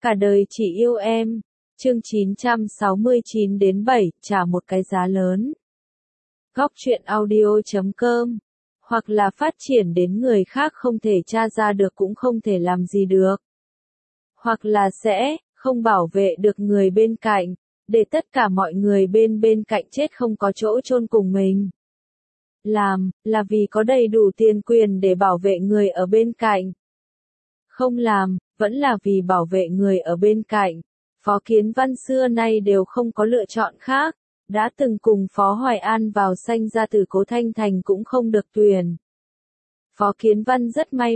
Cả đời chỉ yêu em. Chương 969 đến 7, trả một cái giá lớn. Góc truyện audio.com. Hoặc là phát triển đến người khác không thể tra ra được cũng không thể làm gì được. Hoặc là sẽ không bảo vệ được người bên cạnh, để tất cả mọi người bên cạnh chết không có chỗ chôn cùng mình. Làm, là vì có đầy đủ tiền quyền để bảo vệ người ở bên cạnh. Không làm, vẫn là vì bảo vệ người ở bên cạnh. Phó Kiến Văn xưa nay đều không có lựa chọn khác, đã từng cùng Phó Hoài An vào sanh ra từ Cố Thanh Thành cũng không được tuyển. Phó Kiến Văn rất may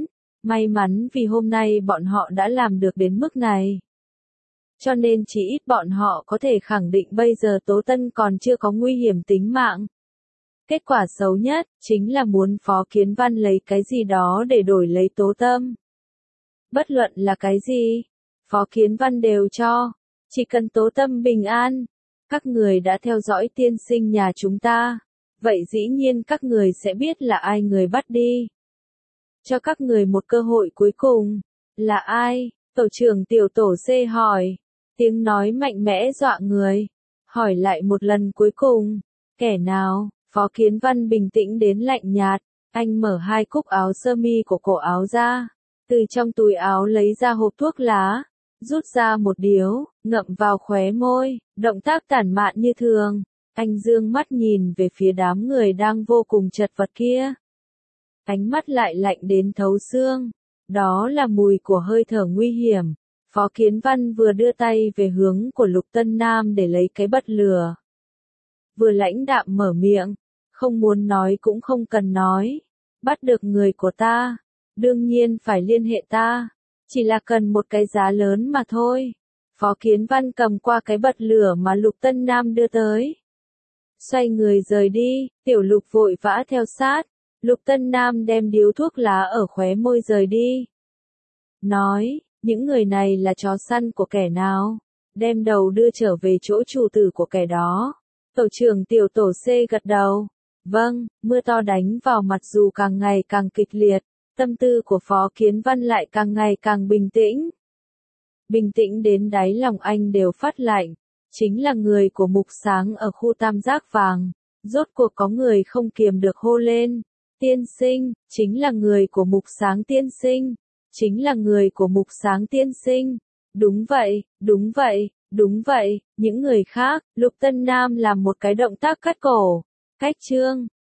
mắn vì hôm nay bọn họ đã làm được đến mức này. Cho nên chỉ ít bọn họ có thể khẳng định bây giờ Tố Tân còn chưa có nguy hiểm tính mạng. Kết quả xấu nhất, chính là muốn Phó Kiến Văn lấy cái gì đó để đổi lấy Tố Tâm. Bất luận là cái gì, Phó Kiến Văn đều cho, chỉ cần Tố Tâm bình an. Các người đã theo dõi tiên sinh nhà chúng ta, vậy dĩ nhiên các người sẽ biết là ai người bắt đi. Cho các người một cơ hội cuối cùng, là ai? Tổ trưởng tiểu tổ C hỏi, tiếng nói mạnh mẽ dọa người, hỏi lại một lần cuối cùng, kẻ nào? Phó Kiến Văn bình tĩnh đến lạnh nhạt, anh mở hai cúc áo sơ mi của cổ áo ra, từ trong túi áo lấy ra hộp thuốc lá, rút ra một điếu, ngậm vào khóe môi, động tác tản mạn như thường. Anh dương mắt nhìn về phía đám người đang vô cùng chật vật kia. Ánh mắt lại lạnh đến thấu xương. Đó là mùi của hơi thở nguy hiểm. Phó Kiến Văn vừa đưa tay về hướng của Lục Tân Nam để lấy cái bật lửa. Vừa lãnh đạm mở miệng, không muốn nói cũng không cần nói. Bắt được người của ta, đương nhiên phải liên hệ ta. Chỉ là cần một cái giá lớn mà thôi. Phó Kiến Văn cầm qua cái bật lửa mà Lục Tân Nam đưa tới. Xoay người rời đi, Tiểu Lục vội vã theo sát. Lục Tân Nam đem điếu thuốc lá ở khóe môi rời đi. Nói, những người này là chó săn của kẻ nào? Đem đầu đưa trở về chỗ chủ tử của kẻ đó. Tổ trưởng tiểu tổ C gật đầu. Vâng, mưa to đánh vào mặt dù càng ngày càng kịch liệt. Tâm tư của Phó Kiến Văn lại càng ngày càng bình tĩnh. Bình tĩnh đến đáy lòng anh đều phát lạnh. Chính là người của Mục Sáng ở khu Tam Giác Vàng. Rốt cuộc có người không kiềm được hô lên. Tiên sinh, chính là người của Mục Sáng tiên sinh. Chính là người của Mục Sáng tiên sinh. Đúng vậy, đúng vậy, đúng vậy. Những người khác, Lục Tân Nam làm một cái động tác cắt cổ. Cách chương.